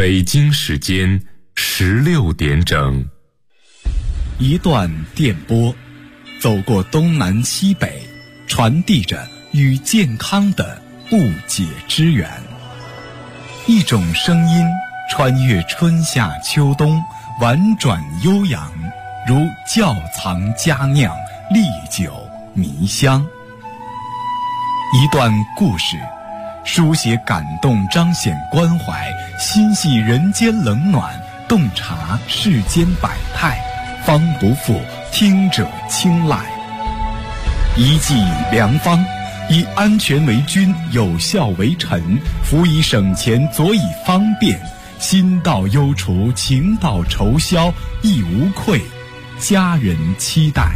北京时间16点整。 一段电波，走过东南西北，传递着与健康的不解之缘。一种声音穿越春夏秋冬，婉转悠扬，如窖藏佳酿，历久弥香。一段故事，书写感动，彰显关怀，心系人间冷暖，洞察世间百态，方不负听者青睐。一剂良方，以安全为君，有效为臣，辅以省钱，佐以方便，心到忧除，情到愁消，亦无愧，家人期待。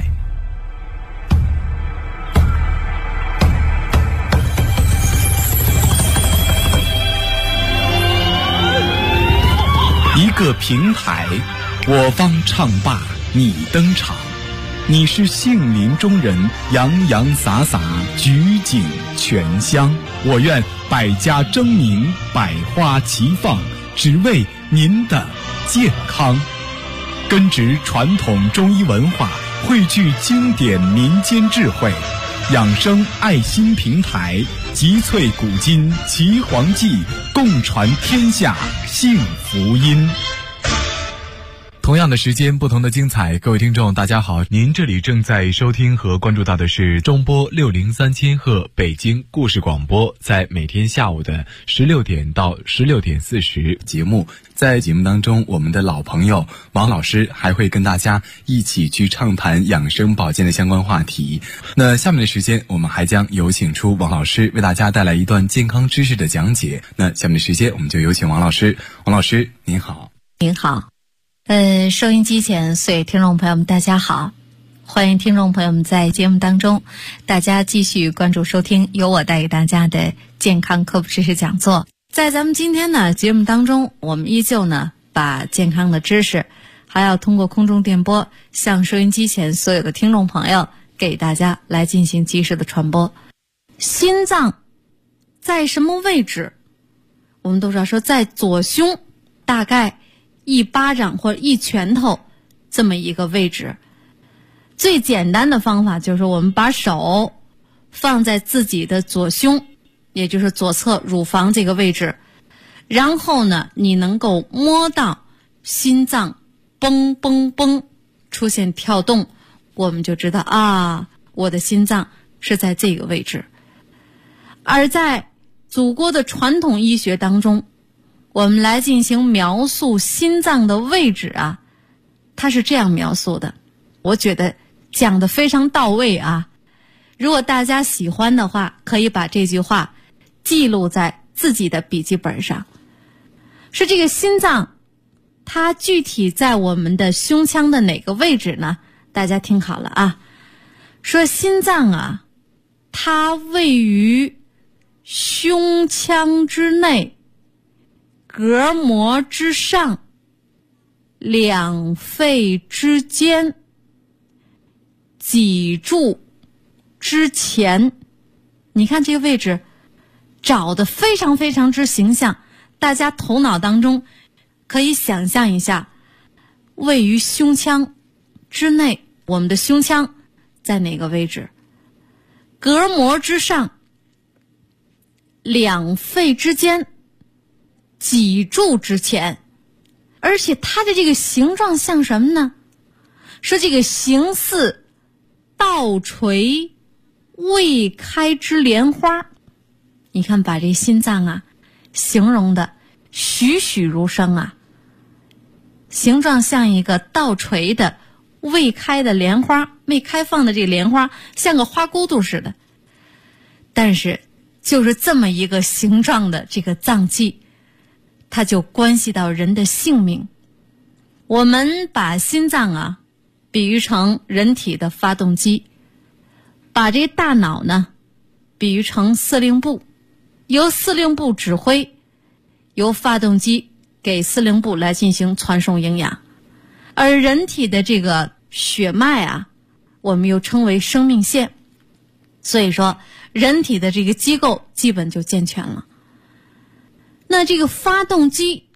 一个平台，我方唱罢你登场，你是杏林中人，洋洋洒洒，举景全香。我愿百家争鸣，百花齐放，只为您的健康。根植传统中医文化，汇聚经典民间智慧，养生爱心平台，集萃古今奇黄记，共传天下幸福音。同样的时间，不同的精彩。各位听众大家好，您这里正在收听和关注到的是中波603千赫北京故事广播，在每天下午的16点到16点40节目。在节目当中，我们的老朋友王老师还会跟大家一起去畅谈养生保健的相关话题。那下面的时间，我们还将有请出王老师为大家带来一段健康知识的讲解。那下面的时间，我们就有请王老师。王老师您好。 您好。收音机前所有听众朋友们大家好，欢迎听众朋友们在节目当中大家继续关注收听由我带给大家的健康科普知识讲座。在咱们今天呢节目当中，我们依旧呢把健康的知识还要通过空中电波向收音机前所有的听众朋友给大家来进行及时的传播。心脏在什么位置？我们都知道说在左胸大概一巴掌或者一拳头这么一个位置。最简单的方法就是我们把手放在自己的左胸，也就是左侧乳房这个位置，然后呢你能够摸到心脏嘣嘣嘣出现跳动，我们就知道啊，我的心脏是在这个位置。而在祖国的传统医学当中，我们来进行描述心脏的位置啊，它是这样描述的，我觉得讲得非常到位啊。如果大家喜欢的话，可以把这句话记录在自己的笔记本上。是这个心脏，它具体在我们的胸腔的哪个位置呢？大家听好了啊，说心脏啊，它位于胸腔之内，膈膜之上，两肺之间，脊柱之前。你看这个位置找得非常非常之形象，大家头脑当中可以想象一下，位于胸腔之内，我们的胸腔在哪个位置？膈膜之上，两肺之间，脊柱之前。而且它的这个形状像什么呢？说这个形似倒垂未开之莲花。你看把这心脏啊形容的栩栩如生啊，形状像一个倒垂的未开的莲花，未开放的这个莲花像个花骨朵似的。但是就是这么一个形状的这个脏器，它就关系到人的性命。我们把心脏啊比喻成人体的发动机，把这大脑呢比喻成司令部，由司令部指挥，由发动机给司令部来进行传送营养。而人体的这个血脉啊，我们又称为生命线。所以说人体的这个机构基本就健全了。那这个发动机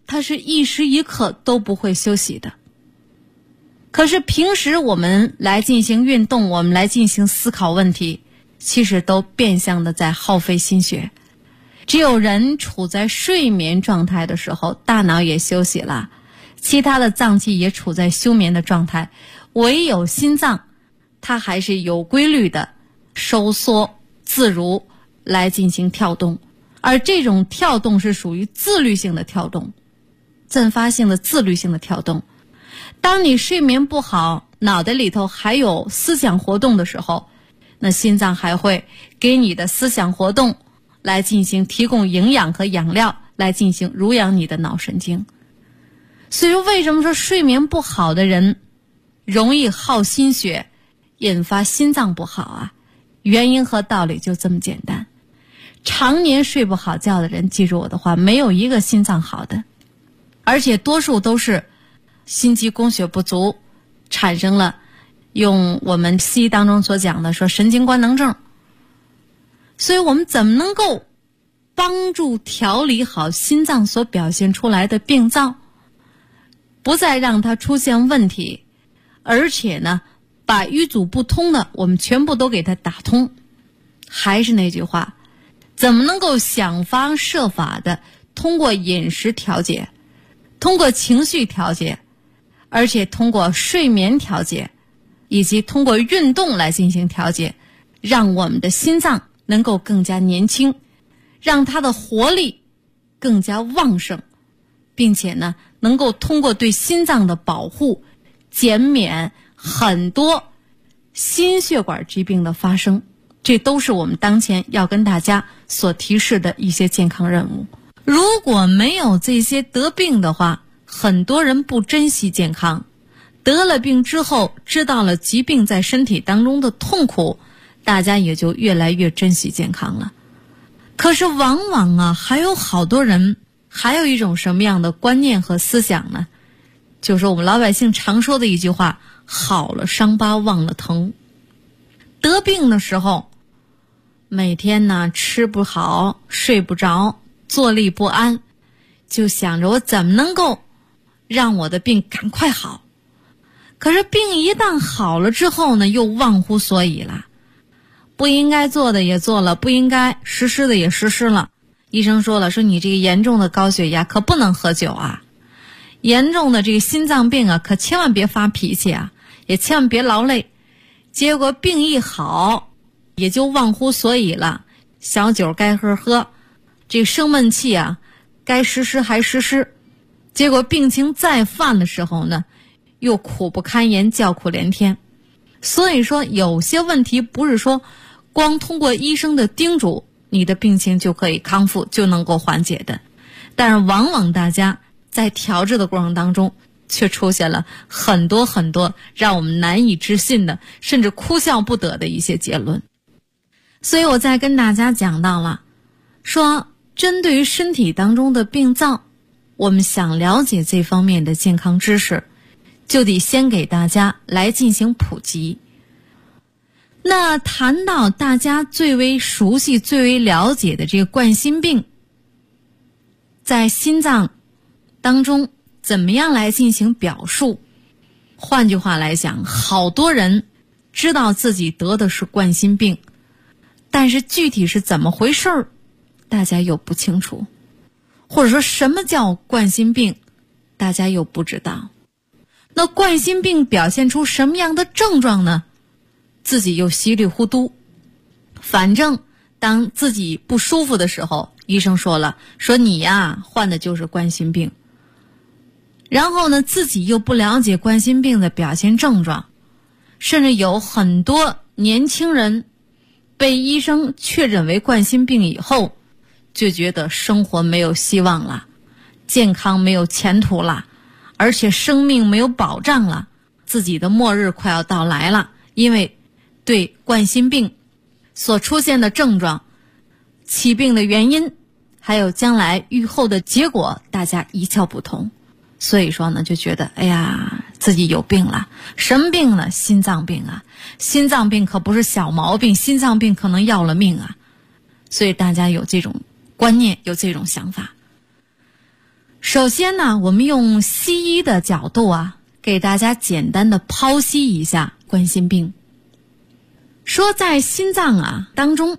它是一时一刻都不会休息的。可是平时我们来进行运动，我们来进行思考问题，其实都变相的在耗费心血。只有人处在睡眠状态的时候，大脑也休息了，其他的脏器也处在休眠的状态，唯有心脏它还是有规律的收缩自如来进行跳动，而这种跳动是属于自律性的跳动，阵发性的自律性的跳动。当你睡眠不好，脑袋里头还有思想活动的时候，那心脏还会给你的思想活动来进行提供营养和养料，来进行濡养你的脑神经。所以为什么说睡眠不好的人容易耗心血，引发心脏不好啊？原因和道理就这么简单。常年睡不好觉的人，记住我的话，没有一个心脏好的，而且多数都是心肌供血不足，产生了用我们西医当中所讲的说神经官能症。所以我们怎么能够帮助调理好心脏所表现出来的病灶，不再让它出现问题，而且呢把瘀阻不通的我们全部都给它打通。还是那句话，怎么能够想方设法的通过饮食调节，通过情绪调节，而且通过睡眠调节，以及通过运动来进行调节，让我们的心脏能够更加年轻，让它的活力更加旺盛，并且呢能够通过对心脏的保护，减免很多心血管疾病的发生。这都是我们当前要跟大家所提示的一些健康任务。如果没有这些得病的话，很多人不珍惜健康，得了病之后知道了疾病在身体当中的痛苦，大家也就越来越珍惜健康了。可是往往啊，还有好多人还有一种什么样的观念和思想呢？就是我们老百姓常说的一句话，好了伤疤忘了疼。得病的时候，每天呢吃不好，睡不着，坐立不安，就想着我怎么能够让我的病赶快好。可是病一旦好了之后呢，又忘乎所以了，不应该做的也做了，不应该实施的也实施了。医生说了，说你这个严重的高血压可不能喝酒啊，严重的这个心脏病啊，可千万别发脾气啊，也千万别劳累。结果病一好，也就忘乎所以了，小酒该喝喝，这个生闷气啊该实施还实施。结果病情再犯的时候呢，又苦不堪言，叫苦连天。所以说有些问题不是说光通过医生的叮嘱，你的病情就可以康复，就能够缓解的。但是往往大家在调治的过程当中，却出现了很多很多让我们难以置信的，甚至哭笑不得的一些结论。所以我再跟大家讲到了，说针对于身体当中的病灶，我们想了解这方面的健康知识，就得先给大家来进行普及。那谈到大家最为熟悉、最为了解的这个冠心病，在心脏当中怎么样来进行表述？换句话来讲，好多人知道自己得的是冠心病，但是具体是怎么回事儿，大家又不清楚，或者说什么叫冠心病，大家又不知道。那冠心病表现出什么样的症状呢？自己又稀里糊涂。反正当自己不舒服的时候，医生说了，说你呀患的就是冠心病。然后呢，自己又不了解冠心病的表现症状，甚至有很多年轻人被医生确诊为冠心病以后，就觉得生活没有希望了，健康没有前途了，而且生命没有保障了，自己的末日快要到来了。因为对冠心病所出现的症状、起病的原因，还有将来预后的结果，大家一窍不通。所以说呢，就觉得哎呀，自己有病了。什么病呢？心脏病啊！心脏病可不是小毛病，心脏病可能要了命啊！所以大家有这种观念，有这种想法。 首先呢，我们用西医的角度啊，给大家简单的剖析一下冠心病。说在心脏啊当中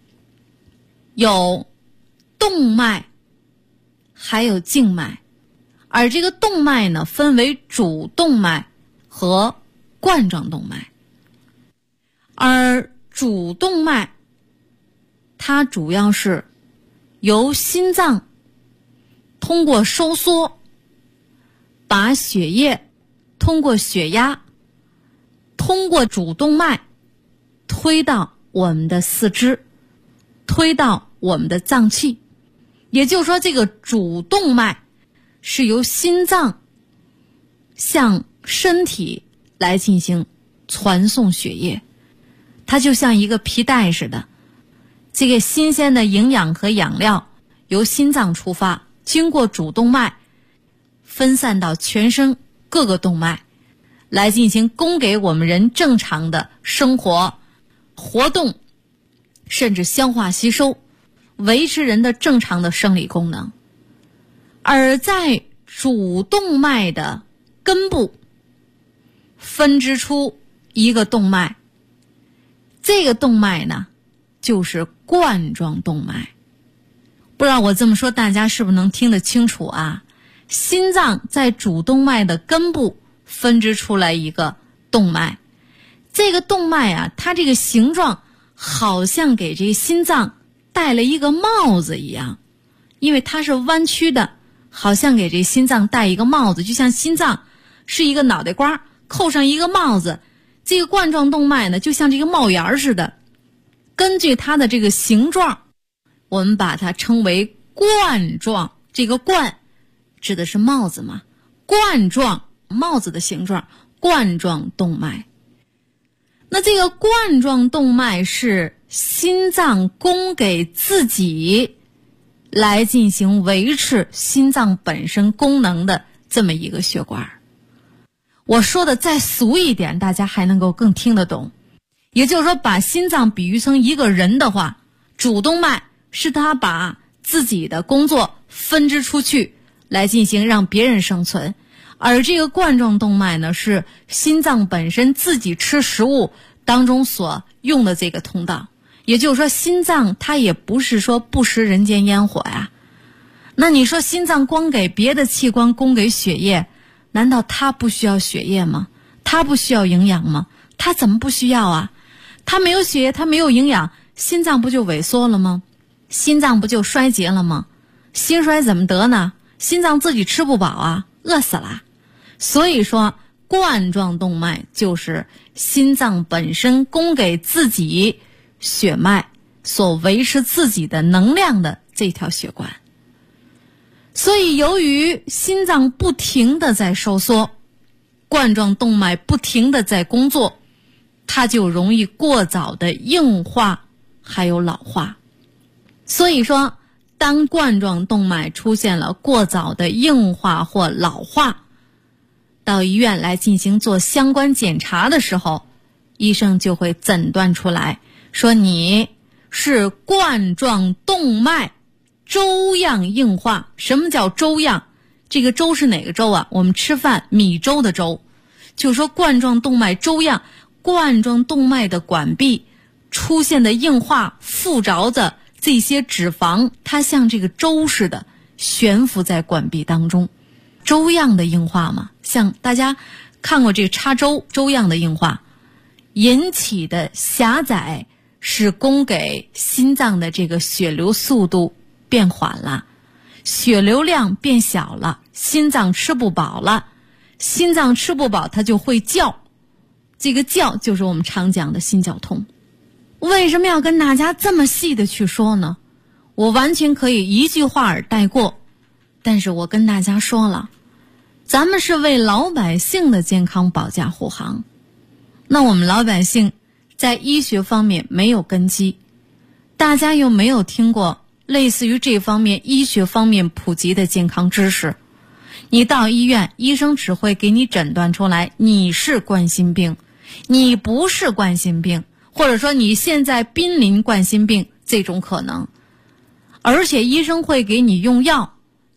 有动脉还有静脉，而这个动脉呢分为主动脉和冠状动脉。而主动脉它主要是由心脏通过收缩把血液通过血压通过主动脉推到我们的四肢，推到我们的脏器。也就是说，这个主动脉是由心脏向身体来进行传送血液，它就像一个皮带似的，这个新鲜的营养和养料由心脏出发，经过主动脉分散到全身各个动脉，来进行供给我们人正常的生活活动，甚至消化吸收，维持人的正常的生理功能。而在主动脉的根部分支出一个动脉，这个动脉呢就是冠状动脉。不知道我这么说大家是不是能听得清楚啊？心脏在主动脉的根部分支出来一个动脉，这个动脉啊，它这个形状好像给这个心脏戴了一个帽子一样，因为它是弯曲的，好像给这心脏戴一个帽子，就像心脏是一个脑袋瓜扣上一个帽子，这个冠状动脉呢就像这个帽檐似的。根据它的这个形状，我们把它称为冠状。这个冠指的是帽子嘛，冠状帽子的形状，冠状动脉。那这个冠状动脉是心脏供给自己来进行维持心脏本身功能的这么一个血管。我说的再俗一点，大家还能够更听得懂。也就是说，把心脏比喻成一个人的话，主动脉是他把自己的工作分支出去来进行让别人生存，而这个冠状动脉呢，是心脏本身自己吃食物当中所用的这个通道。也就是说，心脏它也不是说不食人间烟火呀。那你说心脏光给别的器官供给血液，难道它不需要血液吗？它不需要营养吗？它怎么不需要啊？它没有血液，它没有营养，心脏不就萎缩了吗？心脏不就衰竭了吗？心衰怎么得呢？心脏自己吃不饱啊，饿死了。所以说冠状动脉就是心脏本身供给自己血脉所维持自己的能量的这条血管。所以由于心脏不停地在收缩，冠状动脉不停地在工作，它就容易过早的硬化还有老化。所以说当冠状动脉出现了过早的硬化或老化，到医院来进行做相关检查的时候，医生就会诊断出来说你是冠状动脉粥样硬化。什么叫粥样？这个粥是哪个粥啊？我们吃饭米粥的粥。就是说冠状动脉粥样，冠状动脉的管壁出现的硬化附着的这些脂肪，它像这个粥似的悬浮在管壁当中。粥样的硬化嘛，像大家看过这个插粥，粥样的硬化引起的狭窄是供给心脏的这个血流速度变缓了，血流量变小了，心脏吃不饱了。心脏吃不饱它就会叫，这个叫就是我们常讲的心绞痛。为什么要跟大家这么细的去说呢？我完全可以一句话而带过，但是我跟大家说了，咱们是为老百姓的健康保驾护航。那我们老百姓在医学方面没有根基，大家又没有听过类似于这方面医学方面普及的健康知识，你到医院，医生只会给你诊断出来你是冠心病，你不是冠心病，或者说你现在濒临冠心病这种可能。而且医生会给你用药，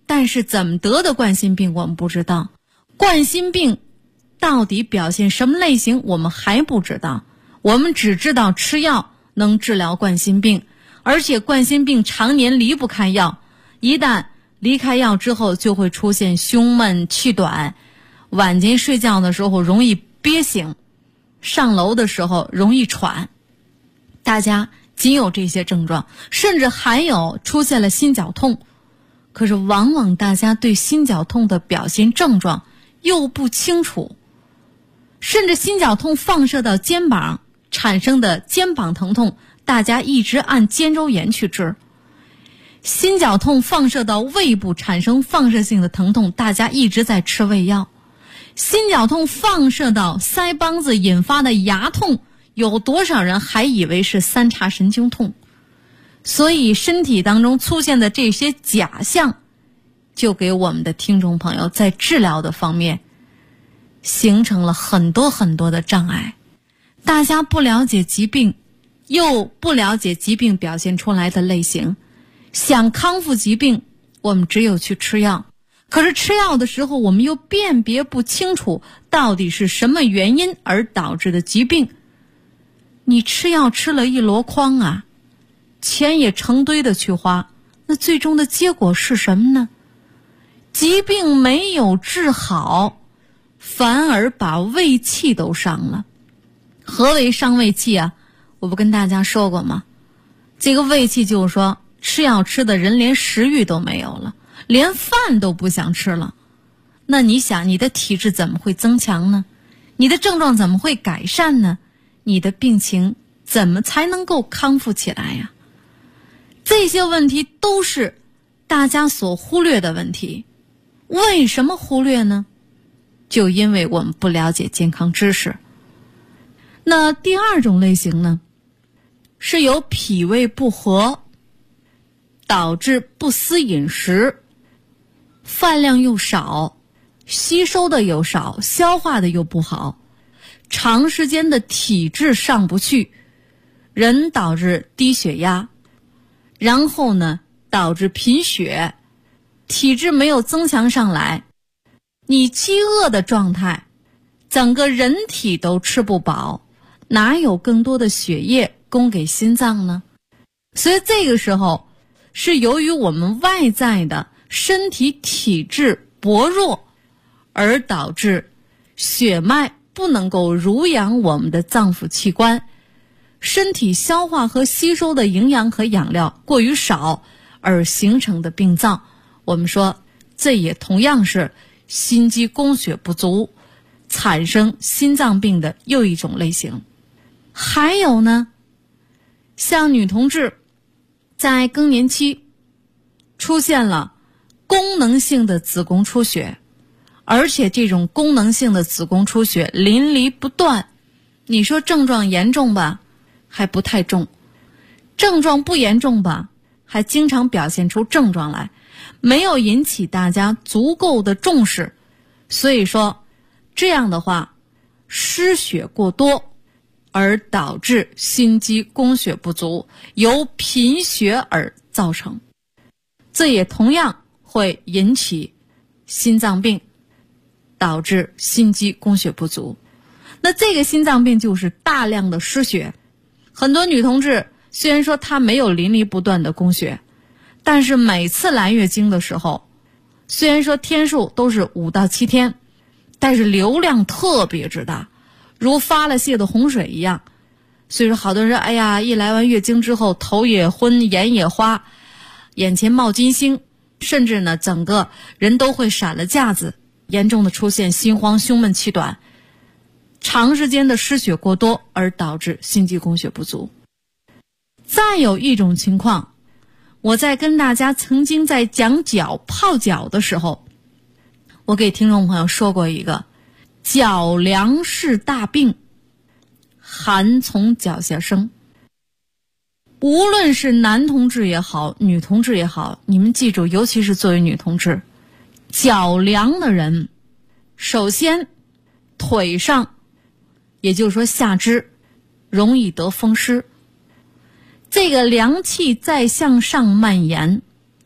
但是怎么得的冠心病我们不知道，冠心病到底表现什么类型我们还不知道，我们只知道吃药能治疗冠心病，而且冠心病常年离不开药，一旦离开药之后就会出现胸闷气短，晚间睡觉的时候容易憋醒，上楼的时候容易喘。大家仅有这些症状，甚至还有出现了心绞痛，可是往往大家对心绞痛的表现症状又不清楚，甚至心绞痛放射到肩膀产生的肩膀疼痛，大家一直按肩周炎去治；心绞痛放射到胃部产生放射性的疼痛，大家一直在吃胃药；心绞痛放射到腮帮子引发的牙痛，有多少人还以为是三叉神经痛？所以身体当中出现的这些假象，就给我们的听众朋友在治疗的方面形成了很多很多的障碍。大家不了解疾病，又不了解疾病表现出来的类型，想康复疾病，我们只有去吃药。可是吃药的时候，我们又辨别不清楚到底是什么原因而导致的疾病。你吃药吃了一箩筐啊，钱也成堆的去花，那最终的结果是什么呢？疾病没有治好，反而把胃气都伤了。何为伤胃气啊？我不跟大家说过吗？这个胃气就是说，吃药吃的人连食欲都没有了，连饭都不想吃了。那你想，你的体质怎么会增强呢？你的症状怎么会改善呢？你的病情怎么才能够康复起来呀？这些问题都是大家所忽略的问题。为什么忽略呢？就因为我们不了解健康知识。那第二种类型呢，是由脾胃不和导致不思饮食，饭量又少，吸收的又少，消化的又不好，长时间的体质上不去，人导致低血压，然后呢导致贫血，体质没有增强上来，你饥饿的状态，整个人体都吃不饱，哪有更多的血液供给心脏呢？所以这个时候是由于我们外在的身体体质薄弱，而导致血脉不能够濡养我们的脏腑器官，身体消化和吸收的营养和养料过于少而形成的病灶。我们说这也同样是心肌供血不足产生心脏病的又一种类型。还有呢，像女同志在更年期出现了功能性的子宫出血，而且这种功能性的子宫出血淋漓不断，你说症状严重吧，还不太重；症状不严重吧，还经常表现出症状来，没有引起大家足够的重视。所以说这样的话，失血过多而导致心肌供血不足，由贫血而造成，这也同样会引起心脏病，导致心肌供血不足。那这个心脏病就是大量的失血。很多女同志虽然说她没有淋漓不断的供血，但是每次来月经的时候，虽然说天数都是5到7天，但是流量特别之大，如发了泄的洪水一样。所以说好多人说，哎呀，一来完月经之后头也昏，眼也花，眼前冒金星，甚至呢整个人都会闪了架子，严重的出现心慌、胸闷、气短，长时间的失血过多而导致心肌供血不足。再有一种情况，我在跟大家曾经在讲脚泡脚的时候，我给听众朋友说过一个脚凉是大病，寒从脚下生。无论是男同志也好，女同志也好，你们记住，尤其是作为女同志，脚凉的人，首先腿上，也就是说下肢容易得风湿，这个凉气再向上蔓延，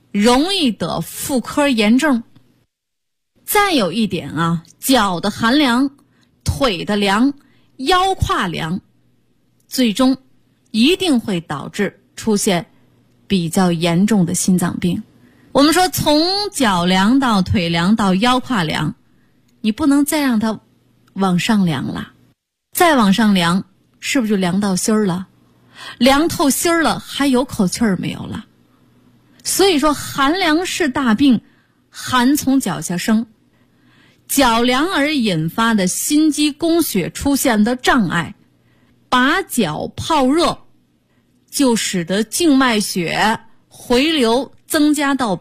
容易得妇科炎症。再有一点啊，脚的寒凉，腿的凉，腰胯凉，最终一定会导致出现比较严重的心脏病。我们说从脚凉到腿凉到腰胯凉，你不能再让它往上凉了，再往上凉是不是就凉到心儿了？凉透心儿了，还有口气儿没有了？所以说寒凉是大病，寒从脚下生，脚凉而引发的心肌供血出现的障碍，把脚泡热，就使得静脉血回流增加到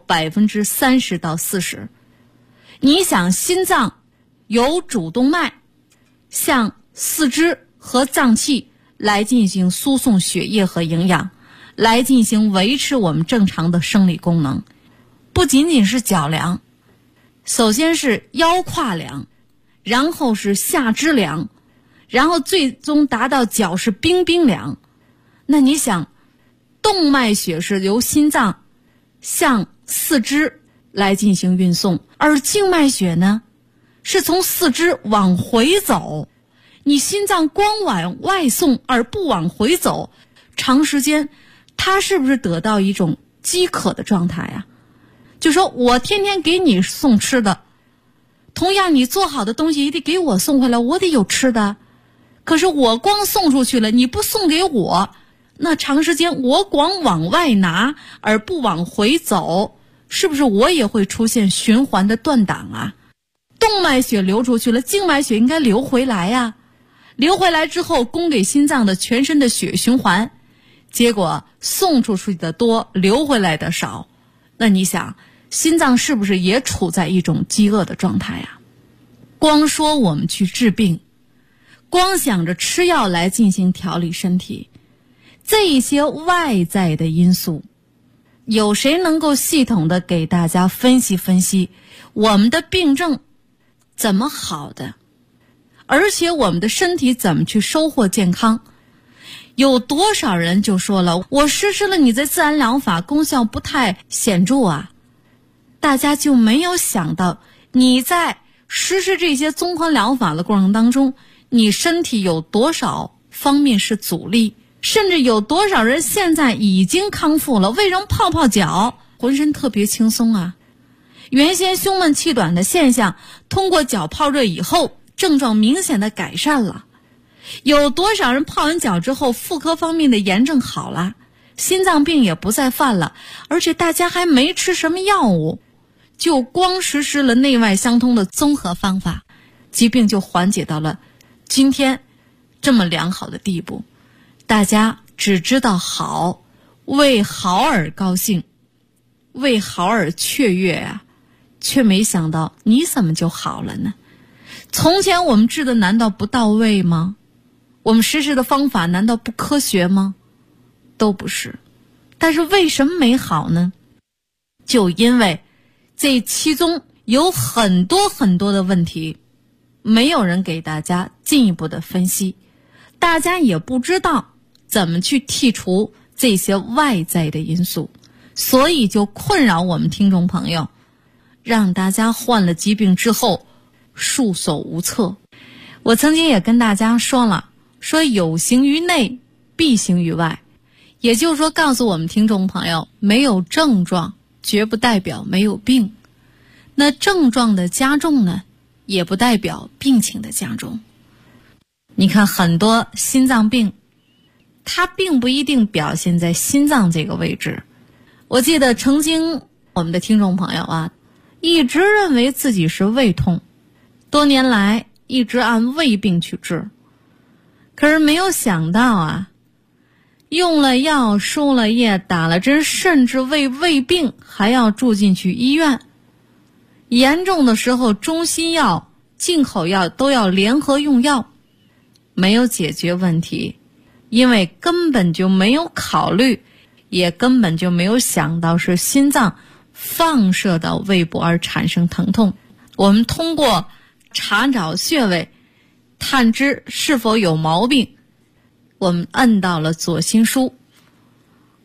30%到40%。你想，心脏有主动脉向四肢和脏器来进行输送血液和营养，来进行维持我们正常的生理功能。不仅仅是脚凉，首先是腰胯凉，然后是下肢凉，然后最终达到脚是冰冰凉。那你想，动脉血是由心脏向四肢来进行运送，而静脉血呢是从四肢往回走。你心脏光往外送而不往回走，长时间它是不是得到一种饥渴的状态啊？就说我天天给你送吃的，同样你做好的东西也得给我送回来，我得有吃的。可是我光送出去了，你不送给我，那长时间我光往外拿而不往回走，是不是我也会出现循环的断档啊？动脉血流出去了，静脉血应该流回来呀，流回来之后供给心脏的全身的血循环，结果送出去的多，流回来的少。那你想，心脏是不是也处在一种饥饿的状态呀？光说我们去治病，光想着吃药来进行调理身体，这一些外在的因素，有谁能够系统的给大家分析分析我们的病症怎么好的，而且我们的身体怎么去收获健康？有多少人就说了，我实施了你的自然疗法，功效不太显著啊。大家就没有想到，你在实施这些综合疗法的过程当中，你身体有多少方面是阻力，甚至有多少人现在已经康复了，为什么泡泡脚浑身特别轻松啊？原先胸闷气短的现象，通过脚泡热以后，症状明显的改善了。有多少人泡完脚之后，妇科方面的炎症好了，心脏病也不再犯了，而且大家还没吃什么药物，就光实施了内外相通的综合方法，疾病就缓解到了今天这么良好的地步。大家只知道好，为好而高兴，为好而雀跃啊，却没想到你怎么就好了呢？从前我们治的难道不到位吗？我们实施的方法难道不科学吗？都不是。但是为什么没好呢？就因为这其中有很多很多的问题，没有人给大家进一步的分析，大家也不知道怎么去剔除这些外在的因素，所以就困扰我们听众朋友，让大家患了疾病之后束手无策。我曾经也跟大家说了，说有形于内，必形于外，也就是说告诉我们听众朋友，没有症状绝不代表没有病，那症状的加重呢，也不代表病情的加重。你看很多心脏病，它并不一定表现在心脏这个位置。我记得曾经我们的听众朋友啊，一直认为自己是胃痛，多年来一直按胃病去治，可是没有想到啊，用了药，输了液，打了针，甚至为胃病还要住进去医院。严重的时候，中西药、进口药都要联合用药，没有解决问题，因为根本就没有考虑，也根本就没有想到是心脏放射到胃部而产生疼痛。我们通过查找穴位，探知是否有毛病，我们按到了左心枢，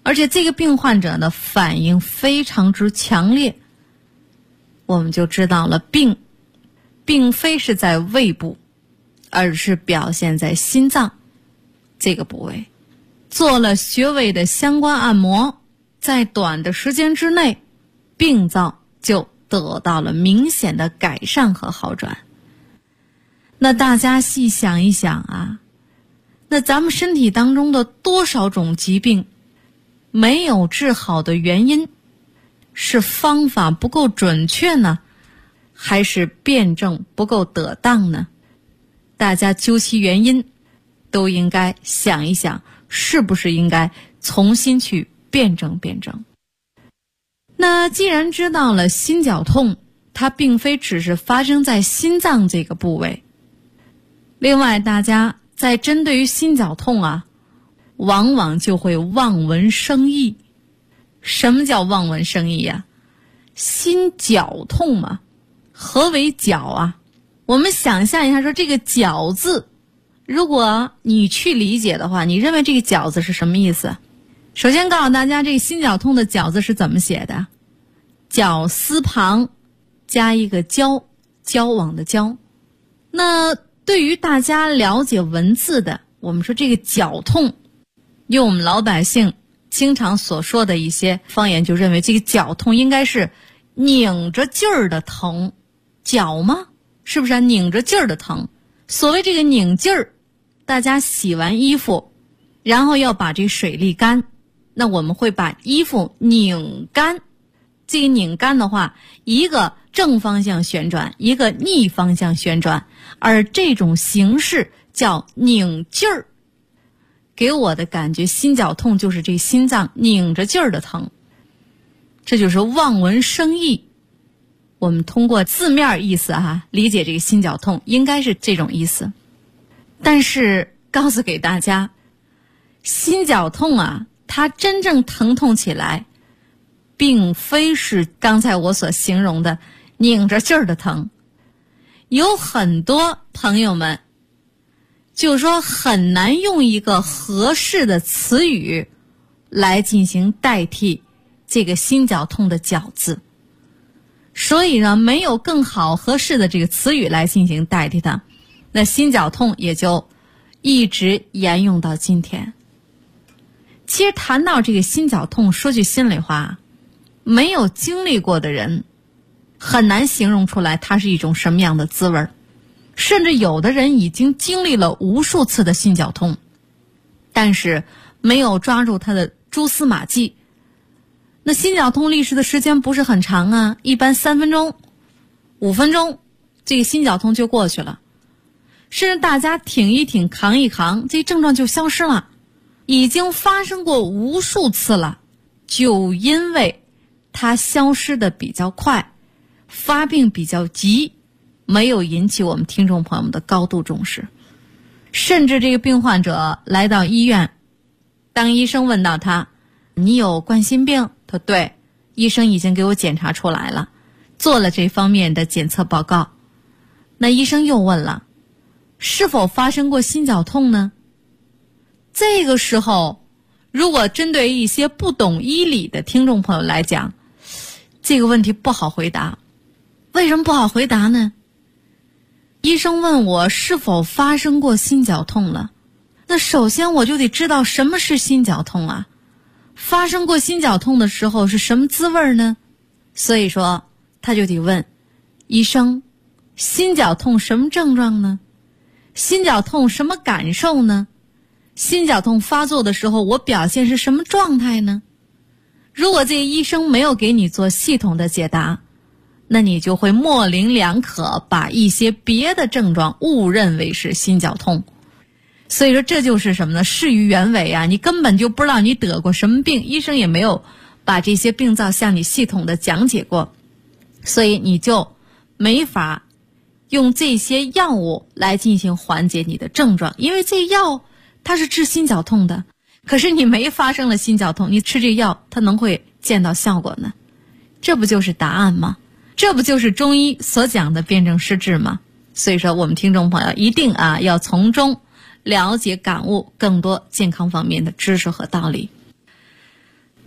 而且这个病患者呢反应非常之强烈，我们就知道了病并非是在胃部，而是表现在心脏这个部位。做了穴位的相关按摩，在短的时间之内，病灶就得到了明显的改善和好转。那大家细想一想啊，那咱们身体当中的多少种疾病没有治好的原因，是方法不够准确呢，还是辩证不够得当呢？大家究其原因，都应该想一想，是不是应该重新去辩证辩证。那既然知道了心绞痛，它并非只是发生在心脏这个部位，另外大家在针对于心绞痛啊，往往就会望闻生义。什么叫望闻生义啊？心绞痛嘛，何为绞啊？我们想象一下，说这个绞字，如果你去理解的话，你认为这个绞字是什么意思？首先告诉大家，这个心绞痛的绞字是怎么写的？绞丝旁加一个交，交往的交。那对于大家了解文字的，我们说这个绞痛，用我们老百姓经常所说的一些方言，就认为这个绞痛应该是拧着劲儿的疼。绞吗？是不是拧着劲儿的疼？所谓这个拧劲儿，大家洗完衣服，然后要把这水沥干，那我们会把衣服拧干。这个拧干的话，一个正方向旋转，一个逆方向旋转，而这种形式叫拧劲儿。给我的感觉，心绞痛就是这心脏拧着劲儿的疼，这就是望闻生义。我们通过字面意思理解这个心绞痛应该是这种意思。但是告诉给大家，心绞痛啊，它真正疼痛起来并非是刚才我所形容的拧着劲儿的疼。有很多朋友们就说很难用一个合适的词语来进行代替这个心绞痛的绞字，所以呢，没有更好合适的这个词语来进行代替它，那心绞痛也就一直沿用到今天。其实谈到这个心绞痛，说句心里话，没有经历过的人很难形容出来它是一种什么样的滋味。甚至有的人已经经历了无数次的心绞痛，但是没有抓住它的蛛丝马迹。那心绞痛历时的时间不是很长啊，一般3分钟、5分钟，这个心绞痛就过去了。甚至大家挺一挺、扛一扛，这症状就消失了。已经发生过无数次了，就因为它消失的比较快，发病比较急，没有引起我们听众朋友们的高度重视。甚至这个病患者来到医院，当医生问到他，你有冠心病？他说对，医生已经给我检查出来了，做了这方面的检测报告。那医生又问了，是否发生过心绞痛呢？这个时候，如果针对一些不懂医理的听众朋友来讲，这个问题不好回答。为什么不好回答呢？医生问我是否发生过心绞痛了，那首先我就得知道什么是心绞痛啊。发生过心绞痛的时候是什么滋味呢？所以说他就得问医生，心绞痛什么症状呢？心绞痛什么感受呢？心绞痛发作的时候我表现是什么状态呢？如果这个医生没有给你做系统的解答，那你就会模棱两可，把一些别的症状误认为是心绞痛。所以说这就是什么呢？事与愿违啊！你根本就不知道你得过什么病，医生也没有把这些病灶向你系统的讲解过，所以你就没法用这些药物来进行缓解你的症状。因为这药它是治心绞痛的，可是你没发生了心绞痛，你吃这药它能会见到效果呢？这不就是答案吗？这不就是中医所讲的辨证施治吗？所以说我们听众朋友一定要从中了解感悟更多健康方面的知识和道理。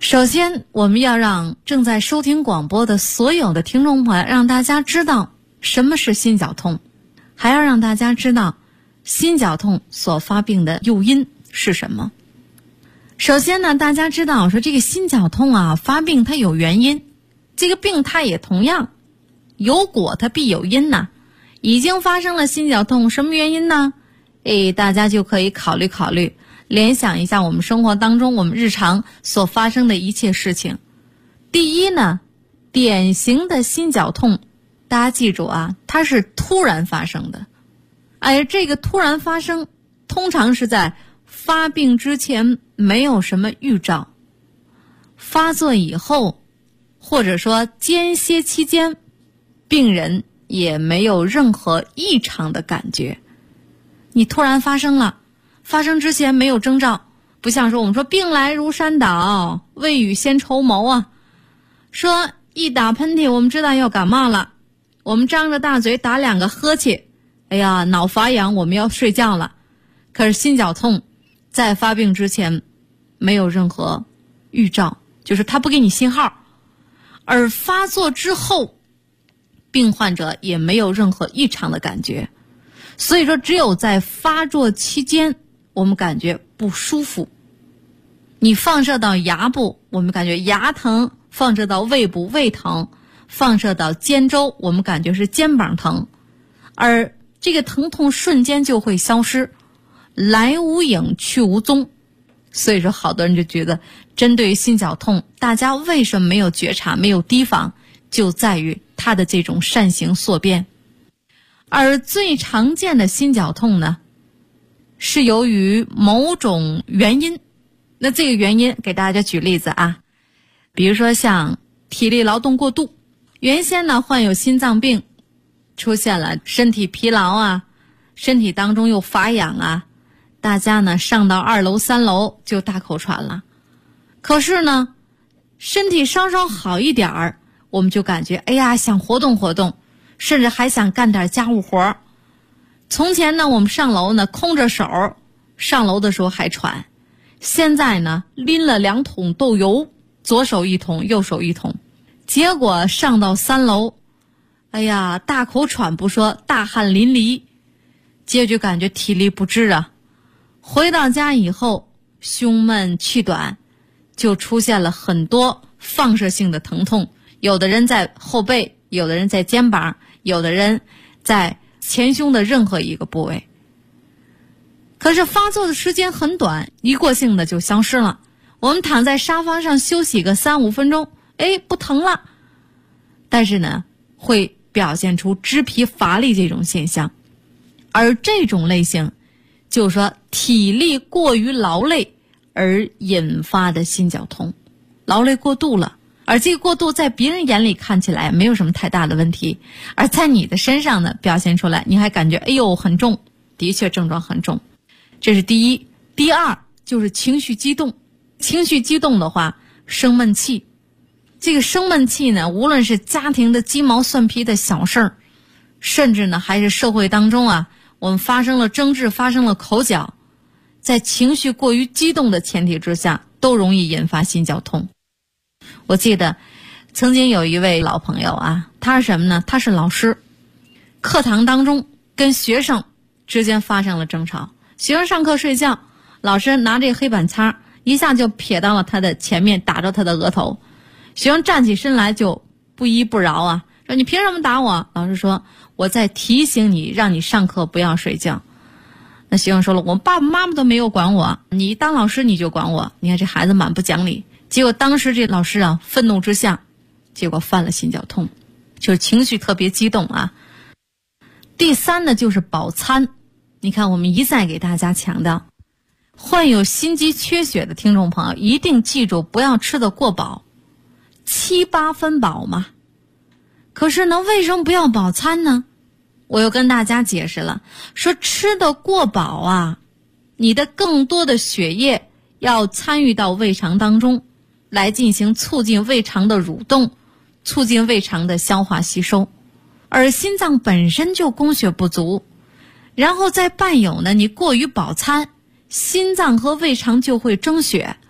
首先，我们要让正在收听广播的所有的听众朋友，让大家知道什么是心绞痛，还要让大家知道心绞痛所发病的诱因是什么。首先呢，大家知道说这个心绞痛啊，发病它有原因，这个病它也同样有果它必有因呐。已经发生了心绞痛，什么原因呢？大家就可以考虑，联想一下我们生活当中我们日常所发生的一切事情。第一呢，典型的心绞痛，大家记住啊，它是突然发生的。这个突然发生通常是在发病之前没有什么预兆，发作以后或者说间歇期间，病人也没有任何异常的感觉。你突然发生了，发生之前没有征兆，不像说我们说病来如山倒，未雨先绸缪啊。说一打喷嚏我们知道要感冒了，我们张着大嘴打2个呵欠，脑发痒我们要睡觉了。可是心绞痛在发病之前没有任何预兆，就是它不给你信号，而发作之后病患者也没有任何异常的感觉。所以说只有在发作期间我们感觉不舒服，你放射到牙部我们感觉牙疼，放射到胃部胃疼，放射到肩周我们感觉是肩膀疼，而这个疼痛瞬间就会消失，来无影去无踪。所以说好多人就觉得针对于心绞痛，大家为什么没有觉察没有提防，就在于它的这种善行所变。而最常见的心绞痛呢，是由于某种原因。那这个原因给大家举例子啊，比如说像体力劳动过度，原先呢患有心脏病，出现了身体疲劳啊，身体当中又发痒啊，大家呢上到2楼3楼就大口喘了。可是呢身体稍稍好一点儿，我们就感觉想活动活动，甚至还想干点家务活。从前呢我们上楼呢空着手，上楼的时候还喘，现在呢拎了2桶豆油，左手1桶右手1桶，结果上到3楼，大口喘不说，大汗淋漓，结果就感觉体力不支啊。回到家以后胸闷气短，就出现了很多放射性的疼痛，有的人在后背，有的人在肩膀，有的人在前胸的任何一个部位。可是发作的时间很短，一过性的就消失了。我们躺在沙发上休息个3-5分钟，不疼了。但是呢会表现出肢疲乏力这种现象，而这种类型就是说体力过于劳累而引发的心绞痛，劳累过度了，而这个过度在别人眼里看起来没有什么太大的问题，而在你的身上呢表现出来，你还感觉很重，的确症状很重。这是第一。第二就是情绪激动，情绪激动的话生闷气，这个生闷气呢，无论是家庭的鸡毛蒜皮的小事儿，甚至呢还是社会当中啊我们发生了争执，发生了口角，在情绪过于激动的前提之下都容易引发心绞痛。我记得曾经有一位老朋友啊，他是什么呢？他是老师，课堂当中跟学生之间发生了争吵，学生上课睡觉，老师拿这个黑板擦一下就撇到了他的前面，打着他的额头。学生站起身来就不依不饶啊，说你凭什么打我？老师说我在提醒你，让你上课不要睡觉。那学生说了，我爸爸妈妈都没有管我，你当老师你就管我，你看这孩子蛮不讲理。结果当时这老师啊愤怒之下，结果犯了心绞痛，就是情绪特别激动啊。第三呢就是饱餐，你看我们一再给大家强调，患有心肌缺血的听众朋友一定记住，不要吃得过饱，7-8分饱嘛。可是呢为什么不要饱餐呢？我又跟大家解释了，说吃得过饱啊，你的更多的血液要参与到胃肠当中来进行促进胃肠的蠕动，促进胃肠的消化吸收，而心脏本身就供血不足，然后再伴有呢你过于饱餐，心脏和胃肠就会争血，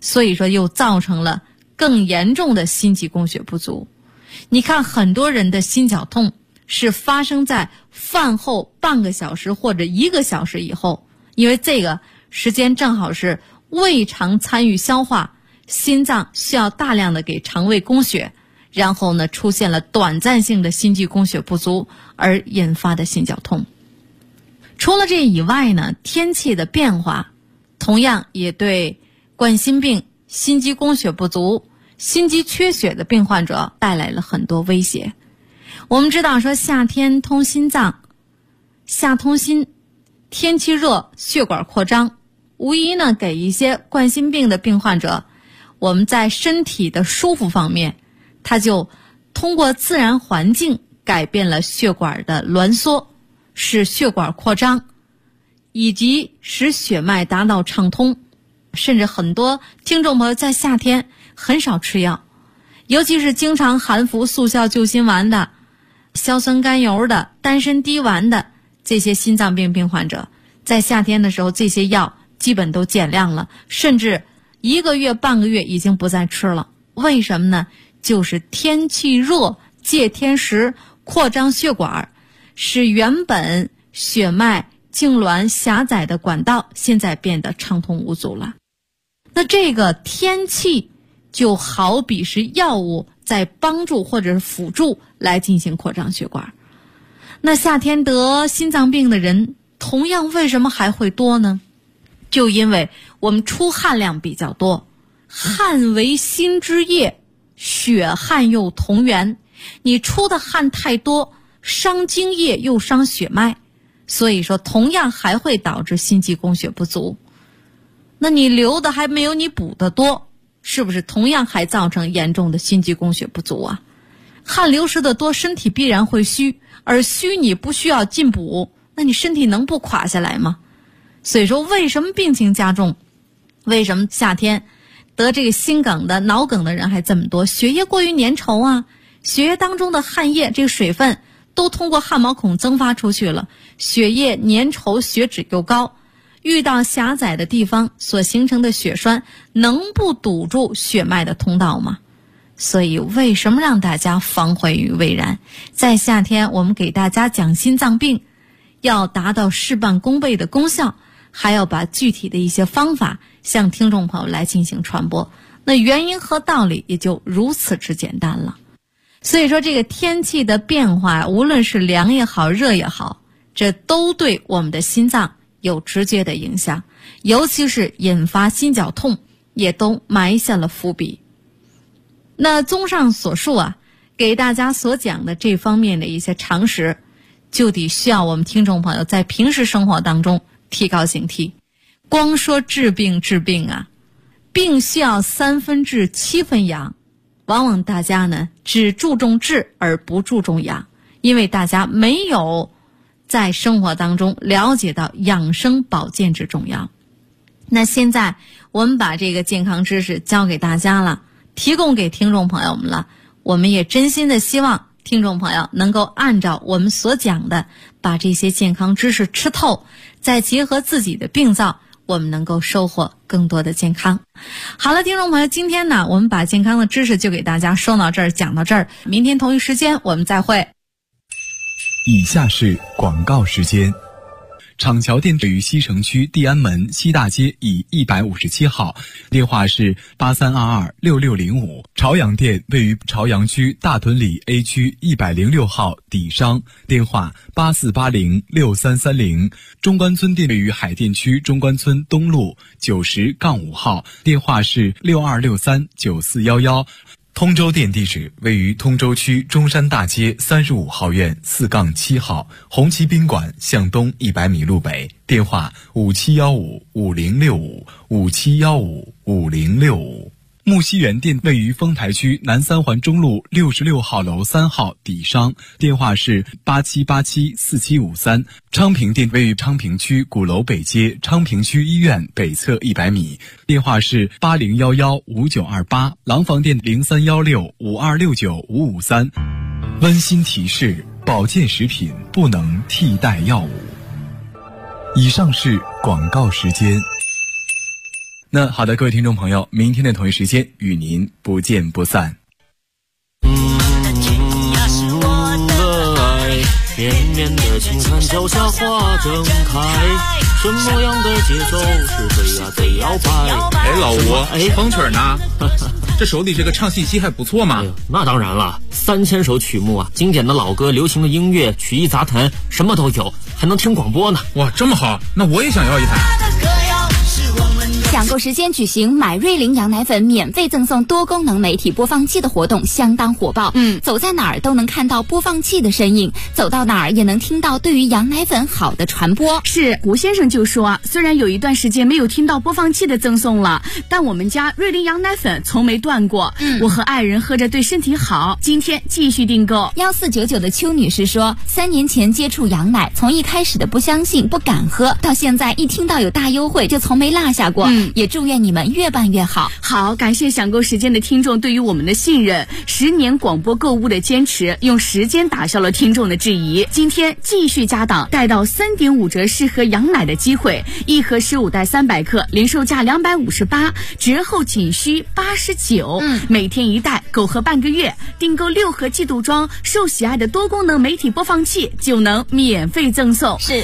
所以说又造成了更严重的心肌供血不足。你看很多人的心绞痛是发生在饭后半个小时或者1个小时以后，因为这个时间正好是胃肠参与消化，心脏需要大量的给肠胃供血，然后呢出现了短暂性的心肌供血不足而引发的心绞痛。除了这以外呢，天气的变化同样也对冠心病、心肌供血不足、心肌缺血的病患者带来了很多威胁。我们知道说夏天通心脏，夏通心，天气热血管扩张，无疑呢给一些冠心病的病患者，我们在身体的舒服方面，它就通过自然环境改变了血管的挛缩，使血管扩张，以及使血脉达到畅通。甚至很多听众朋友在夏天很少吃药，尤其是经常含服速效救心丸的、硝酸甘油的、丹参滴丸的这些心脏病病患者，在夏天的时候这些药基本都减量了，甚至1个月半个月已经不再吃了。为什么呢？就是天气热，借天时扩张血管，使原本血脉痉挛狭窄的管道现在变得畅通无阻了。那这个天气就好比是药物在帮助或者是辅助来进行扩张血管。那夏天得心脏病的人同样为什么还会多呢？就因为我们出汗量比较多，汗为心之液，血汗又同源，你出的汗太多，伤津液又伤血脉，所以说同样还会导致心肌供血不足。那你流的还没有你补的多，是不是同样还造成严重的心肌供血不足啊？汗流失的多，身体必然会虚，而虚你不需要进补，那你身体能不垮下来吗？所以说为什么病情加重，为什么夏天得这个心梗的、脑梗的人还这么多？血液过于粘稠啊，血液当中的汗液这个水分都通过汗毛孔蒸发出去了，血液粘稠，血脂又高，遇到狭窄的地方所形成的血栓能不堵住血脉的通道吗？所以为什么让大家防患于未然？在夏天我们给大家讲心脏病，要达到事半功倍的功效，还要把具体的一些方法向听众朋友来进行传播，那原因和道理也就如此之简单了。所以说这个天气的变化，无论是凉也好热也好，这都对我们的心脏有直接的影响，尤其是引发心绞痛也都埋下了伏笔。那综上所述啊，给大家所讲的这方面的一些常识，就得需要我们听众朋友在平时生活当中提高警惕。光说治病啊，病需要3分治7分养，往往大家呢只注重治而不注重养，因为大家没有在生活当中了解到养生保健之重要。那现在我们把这个健康知识教给大家了，提供给听众朋友们了，我们也真心的希望听众朋友能够按照我们所讲的，把这些健康知识吃透，再结合自己的病灶，我们能够收获更多的健康。好了，听众朋友，今天呢，我们把健康的知识就给大家说到这儿，讲到这儿，明天同一时间我们再会。 以下是广告时间。厂桥店位于西城区地安门西大街以157号，电话是83226605。朝阳店位于朝阳区大屯里 A 区106号底商，电话84806330。中关村店位于海淀区中关村东路90-5号，电话是62639411。通州店地址位于通州区中山大街35号院4-7号，红旗宾馆向东100米路北，电话57155065，57155065。木樨园店位于丰台区南三环中路66号楼3号底商，电话是87874753。昌平店位于昌平区鼓楼北街昌平区医院北侧100米，电话是80115928。廊坊店031652695553。温馨提示：保健食品不能替代药物。以上是广告时间。 那好的，各位听众朋友，明天的同一时间与您不见不散。 绵绵的青山脚下花正开，什么样的节奏是最摇摆？ 哎，老吴，风曲呢？这手里这个唱信息还不错嘛。 那当然了，3000首曲目啊，经典的老歌、流行的音乐、曲艺杂谈，什么都有，还能听广播呢。 哇，这么好，那我也想要一台。 抢购时间举行买瑞麟羊奶粉免费赠送多功能媒体播放器的活动相当火爆。走在哪儿都能看到播放器的身影，走到哪儿也能听到对于羊奶粉好的传播。 是，胡先生就说，虽然有一段时间没有听到播放器的赠送了，但我们家瑞麟羊奶粉从没断过。我和爱人喝着对身体好，今天继续订购。 1499的邱女士说，3年前接触羊奶，从一开始的不相信不敢喝，到现在一听到有大优惠就从没落下过。也祝愿你们越办越好。 好，感谢享购时间的听众对于我们的信任，10年广播购物的坚持，用时间打消了听众的质疑。今天继续加档，带到3.5折适合羊奶的机会，一盒15袋300克，零售价258，折后仅需89，每天1袋，够喝半个月。订购6盒季度装受喜爱的多功能媒体播放器就能免费赠送。 是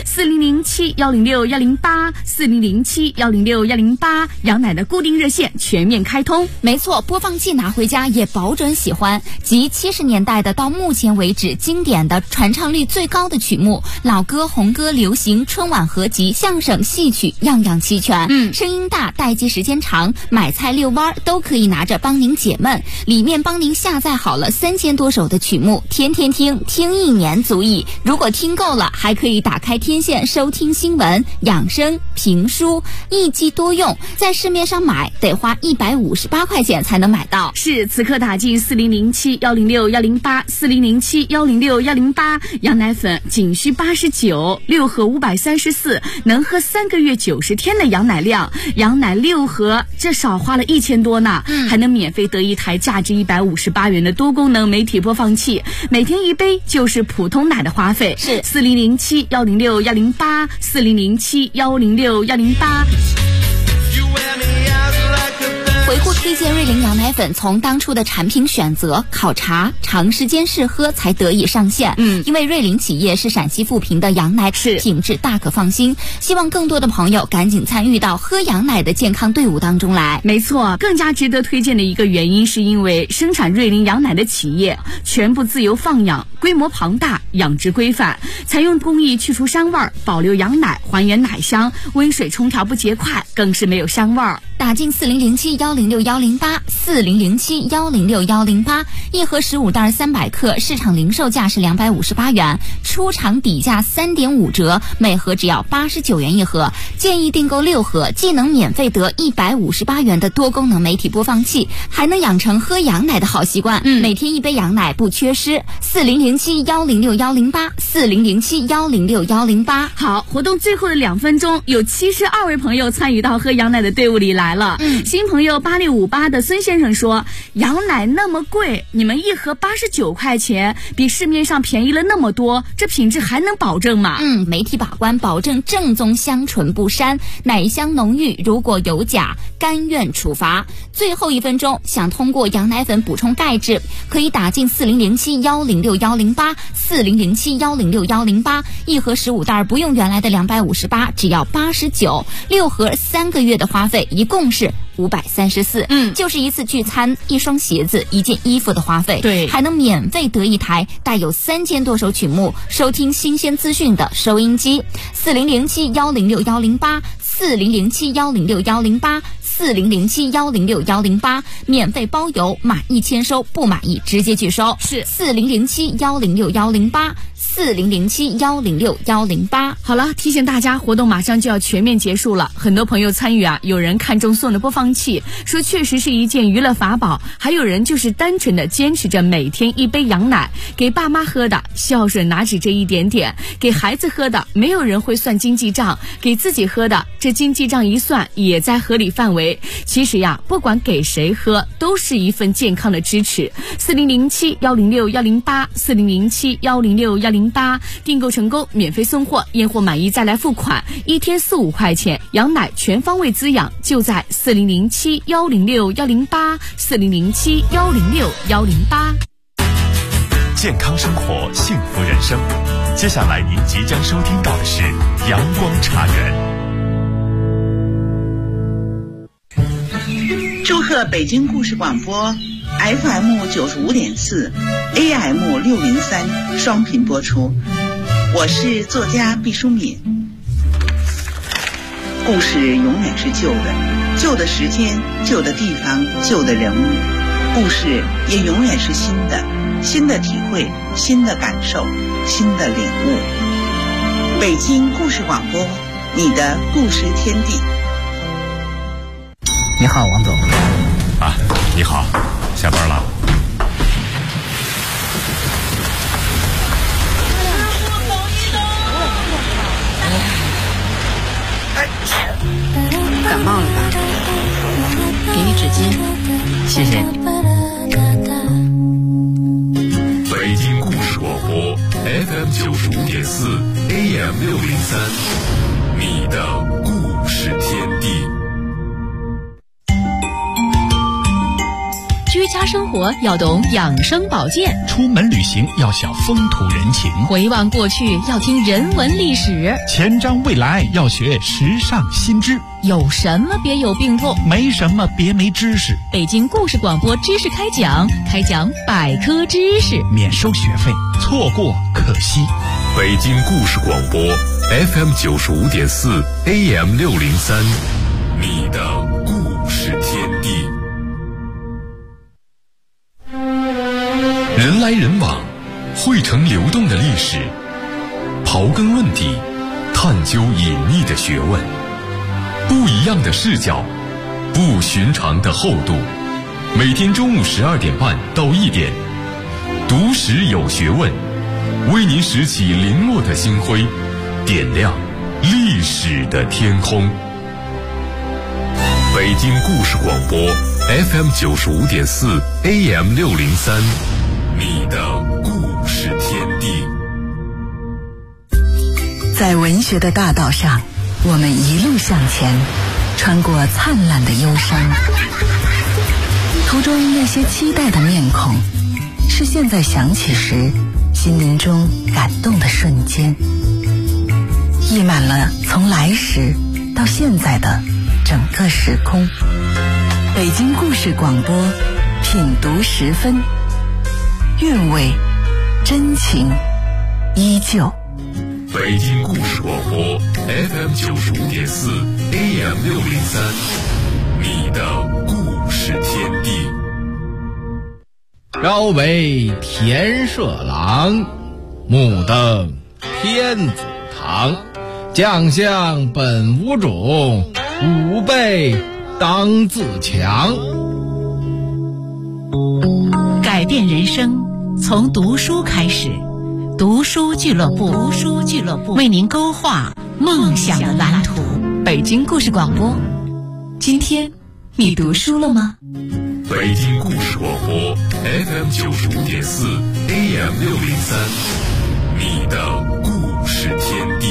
4007-106-108，4007-106-108，羊奶的固定热线全面开通。 没错，播放器拿回家也保准喜欢。集70年代的到目前为止经典的传唱率最高的曲目，老歌、红歌、流行、春晚合集、相声、戏曲，样样齐全。声音大，待机时间长，买菜遛弯都可以拿着帮您解闷。里面帮您下载好了3000多首的曲目，天天听1年足矣。如果听够了，还可以打开天线收听新闻、养生、评书，一机多用。在市面上买得花158块钱才能买到。 是，此刻打进4007-106-108 4007-106-108，羊奶粉仅需89，6盒534，能喝3个月90天的羊奶量。羊奶6盒，这少花了1000多呢。还能免费得一台价值158元的多功能媒体播放器，每天1杯就是普通奶的花费。 是 4007-106-108 4007-106-108。 回顾推荐瑞麟羊奶粉，从当初的产品选择、考察、长时间试喝才得以上线。因为瑞麟企业是陕西富平的羊奶，品质大可放心。希望更多的朋友赶紧参与到喝羊奶的健康队伍当中来。 没错，更加值得推荐的一个原因是因为生产瑞麟羊奶的企业全部自由放养，规模庞大，养殖规范，采用工艺去除膻味，保留羊奶，还原奶香，温水冲调不结块，更是没有膻味。 打进4007-106-108 4007-106-108，一盒15袋300克，市场零售价是258元，出厂底价3.5折，每盒只要89元一盒。建议订购6盒，既能免费得158元的多功能媒体播放器，还能养成喝羊奶的好习惯。每天1杯羊奶不缺失。4007-106-108 4007-106-108。 好，活动最后的2分钟，有72位朋友参与到喝羊奶的队伍里来了。新朋友8658的孙先生说，羊奶那么贵，你们一盒89块钱，比市面上便宜了那么多，这品质还能保证吗？ 媒体把关，保证正宗香醇不膻，奶香浓郁，如果有假，甘愿处罚。最后1分钟，想通过羊奶粉补充钙质，可以打进4007-106-108 4007-106-108，一盒15袋，不用原来的258，只要89，6盒3个月的花费一共是534，就是一次聚餐、一双鞋子、一件衣服的花费。 对， 还能免费得一台带有3000多首曲目、收听新鲜资讯的收音机。4007-106-108 4007-106-108 4007-106-108，免费包邮，满1000收，不满意直接拒收。 是 4007-106-108 4007-106-108。 好了，提醒大家，活动马上就要全面结束了，很多朋友参与啊，有人看中送的播放器，说确实是一件娱乐法宝，还有人就是单纯的坚持着每天1杯羊奶，给爸妈喝的，孝顺哪止这一点点，给孩子喝的，没有人会算经济账，给自己喝的，这经济账一算也在合理范围。其实呀，不管给谁喝，都是一份健康的支持。4007-106-108 4007-106-108 0410881608，订购成功免费送货，验货满意再来付款，1天4、5块钱，羊奶全方位滋养，就在4007-106-108，4007-106-108。 健康生活，幸福人生。接下来您即将收听到的是阳光茶园。 祝贺北京故事广播 FM 95.4 AM 603双频播出。我是作家毕淑敏。故事永远是旧的，旧的时间，旧的地方，旧的人物。故事也永远是新的，新的体会，新的感受，新的领悟。北京故事广播，你的故事天地。 你好，王总。 啊，你好，下班了。 感冒了吧？给你纸巾，谢谢你。 北京故事广播 FM 95.4 AM 603，你的故事天地。 居家生活要懂养生保健， 出门旅行要晓风土人情， 回望过去要听人文历史， 前瞻未来要学时尚新知。 有什么别有病痛， 没什么别没知识。 北京故事广播知识开讲，开讲百科知识， 免收学费，错过可惜。 北京故事广播 FM 95.4 AM 603，你的故事天地。人来人往，汇成流动的历史，刨根问底，探究隐秘的学问，不一样的视角，不寻常的厚度。每天中午12点半到1点，读史有学问，为您拾起零落的星辉，点亮历史的天空。北京故事广播 FM 95.4 AM 603，你的故事天地。 在文学的大道上，我们一路向前，穿过灿烂的忧伤。途中那些期待的面孔，是现在想起时心灵中感动的瞬间，溢满了从来时到现在的整个时空。北京故事广播，品读10分，韵味真情依旧。 北京故事广播 FM 95.4 AM 603，你的故事天地。 朝为田舍郎，暮登天子堂。将相本无种，吾辈当自强。 改变人生，从读书开始。读书俱乐部，读书俱乐部为您勾画梦想的蓝图。北京故事广播，今天你读书了吗？ 北京故事广播 FM 95.4 AM 603，你的故事天地。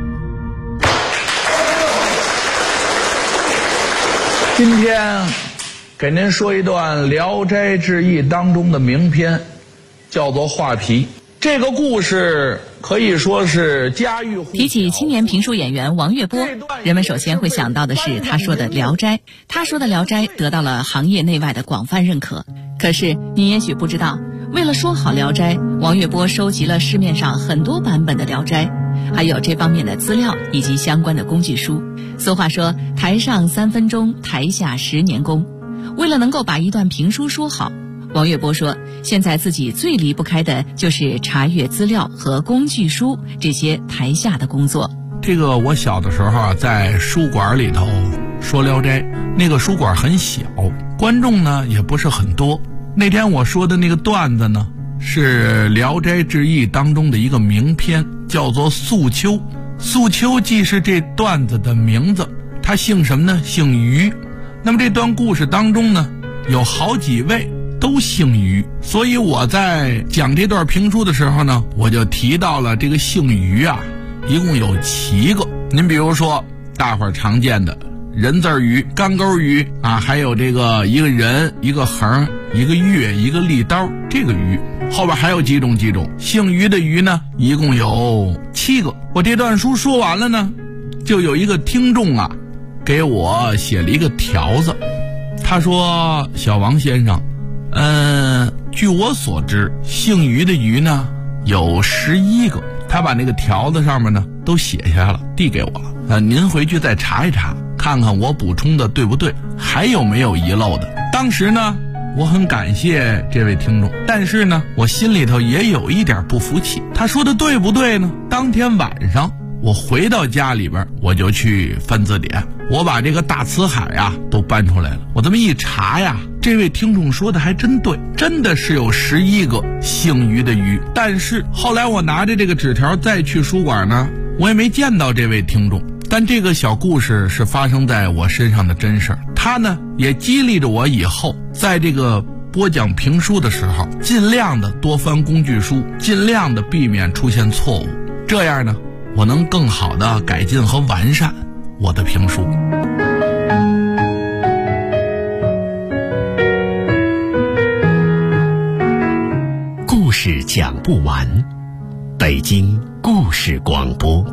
今天给您说一段《聊斋志异》当中的名篇，叫做《画皮》。这个故事可以说是家喻户晓。 提起青年评书演员王月波，人们首先会想到的是他说的《聊斋》。他说的《聊斋》得到了行业内外的广泛认可。可是你也许不知道，为了说好《聊斋》，王月波收集了市面上很多版本的《聊斋》，还有这方面的资料以及相关的工具书。俗话说，台上3分钟，台下10年功。为了能够把一段评书说好，王月波说，现在自己最离不开的就是查阅资料和工具书这些台下的工作。 这个我小的时候啊，在书馆里头说《聊斋》，那个书馆很小，观众呢也不是很多。那天我说的那个段子呢，是《聊斋志异》当中的一个名篇，叫做《素秋》。素秋既是这段子的名字，他姓什么呢？姓于。那么这段故事当中呢，有好几位都姓于，所以我在讲这段评书的时候呢，我就提到了这个姓于啊，一共有7个。您比如说大伙儿常见的人字鱼、干钩鱼啊，还有这个一个人、一个横、一个月、一个利刀，这个鱼后边还有几种。姓于的鱼呢，一共有7个。我这段书说完了呢，就有一个听众啊给我写了一个条子，他说：小王先生，据我所知，姓于的鱼呢有11个。他把那个条子上面呢都写下来了，递给我了。您回去再查一查，看看我补充的对不对，还有没有遗漏的。当时呢，我很感谢这位听众，但是呢，我心里头也有一点不服气。他说的对不对呢？当天晚上我回到家里边，我就去翻字典，我把这个大辞海啊都搬出来了。我这么一查呀，这位听众说的还真对，真的是有11个姓于的于。但是后来我拿着这个纸条再去书馆呢，我也没见到这位听众。但这个小故事是发生在我身上的真事儿，它呢也激励着我以后在这个播讲评书的时候，尽量的多翻工具书，尽量的避免出现错误，这样呢我能更好的改进和完善我的评书。 故事讲不完，北京故事广播。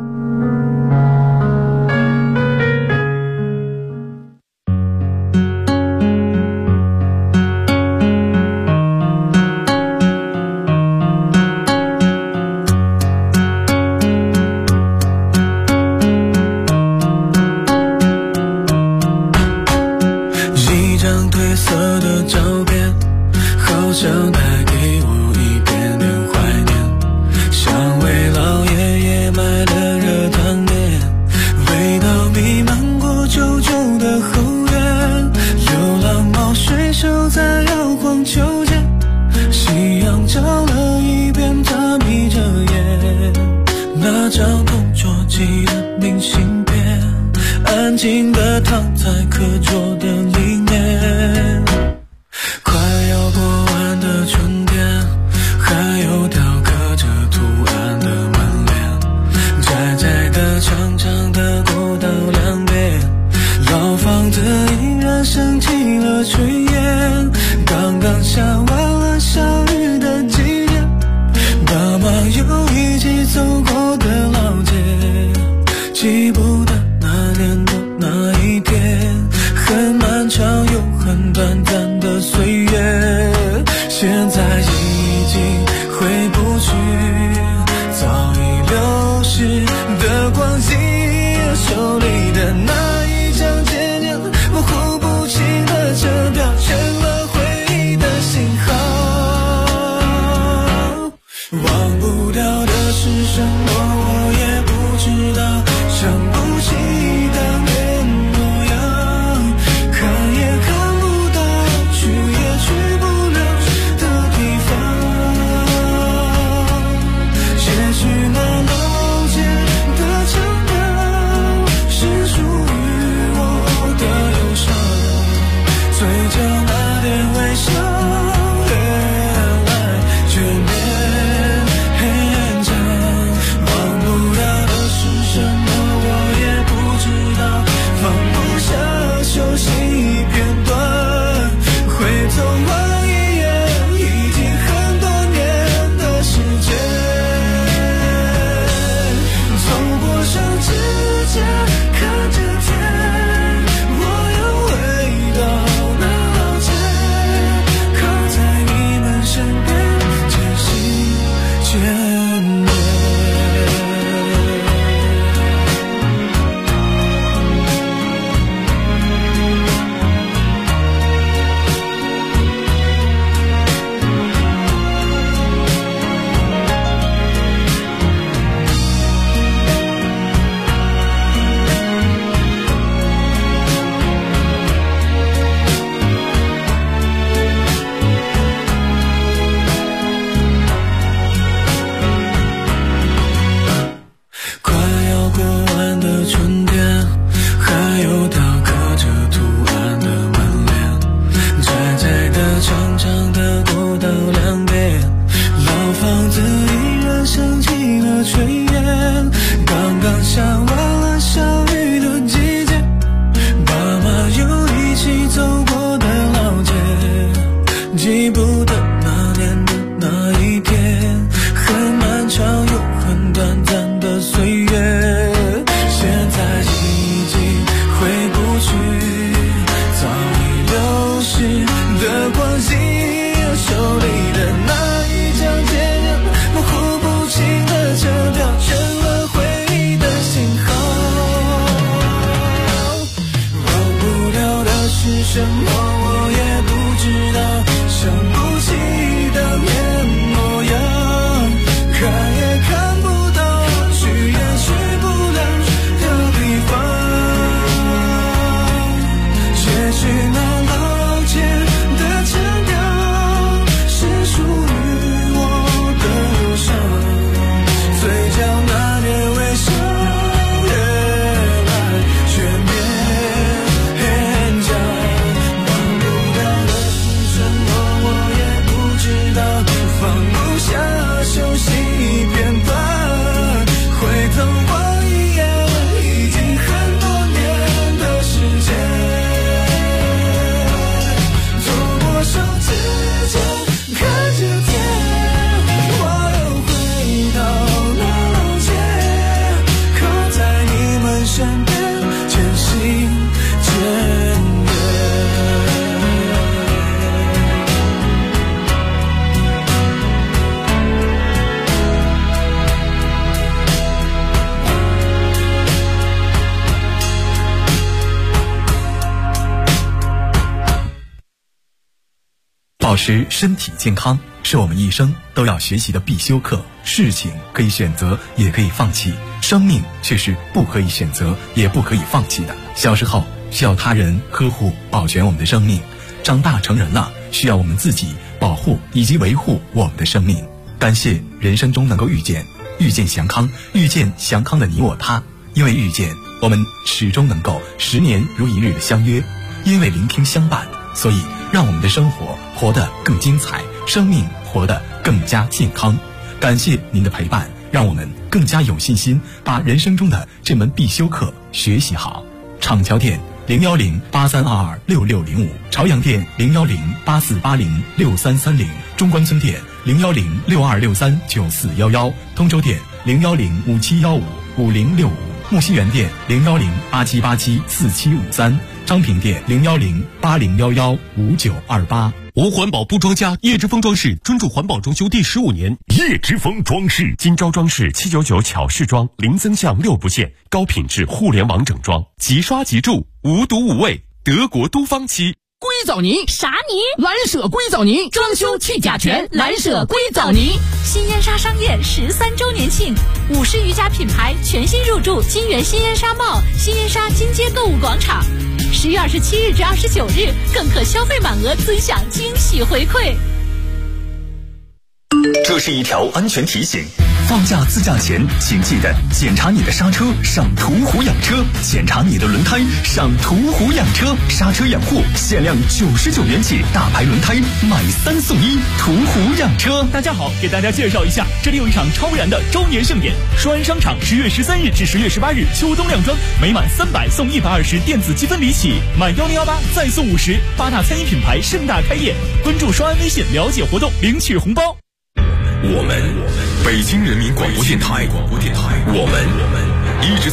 手里的那一张渐渐模糊不清的车票， 记不得那年的那一天，很漫长又很短暂的岁月，现在已经回不去，早已流逝的光阴，手里的那一张坚韧模糊不清的车票，成了回忆的信号。忘不了的是什么，我也不知道，想不起的面模样，看也看不到，去也去不了的地方，却是那老街的腔调，是属于我的忧伤，嘴角那点微笑越来越勉强，忘不了的是什么，我也不知道，放不下熟悉片段，回头望一眼，已经很多年的时间，错过手指间看着天，我又回到那老街，靠在你们身边，渐行渐远。 保持身体健康是我们一生都要学习的必修课。事情可以选择，也可以放弃，生命却是不可以选择，也不可以放弃的。小时候需要他人呵护保全我们的生命，长大成人了需要我们自己保护以及维护我们的生命。感谢人生中能够遇见祥康，遇见祥康的你我他。因为遇见，我们始终能够10年如一日的相约；因为聆听相伴，所以让我们的生活活得更精彩，生命活得更加健康。感谢您的陪伴，让我们更加有信心把人生中的这门必修课学习好。厂桥店01083226605，朝阳店01084806330，中关村店01062639411，通州店01057155065，木樨园店01087874753，昌平店01080115928。 无环保不装家，叶之峰装饰专注环保装修第15年。叶之峰装饰，今朝装饰799巧饰装，零增项6不限，高品质互联网整装，即刷即住，无毒无味，德国都芳漆。 硅藻泥啥泥？ 蓝舍硅藻泥，装修去甲醛，蓝舍硅藻泥。 新烟沙商业13周年庆，50余家品牌全新入驻金源新烟沙贸、新烟沙金街购物广场。10月27日至29日，更可消费满额尊享惊喜回馈。 这是一条安全提醒，放假自驾前请记得检查你的刹车，上途虎养车；检查你的轮胎，上途虎养车。刹车养护限量99元起，大牌轮胎买3送1，途虎养车。 大家好，给大家介绍一下，这里有一场超燃的周年盛典，双安商场10月13日至10月18日秋冬靓装，每满300送120电子积分礼起，满1018再送50，8大餐饮品牌盛大开业。关注双安微信了解活动，领取红包。 我们北京人民广播电台，我们一直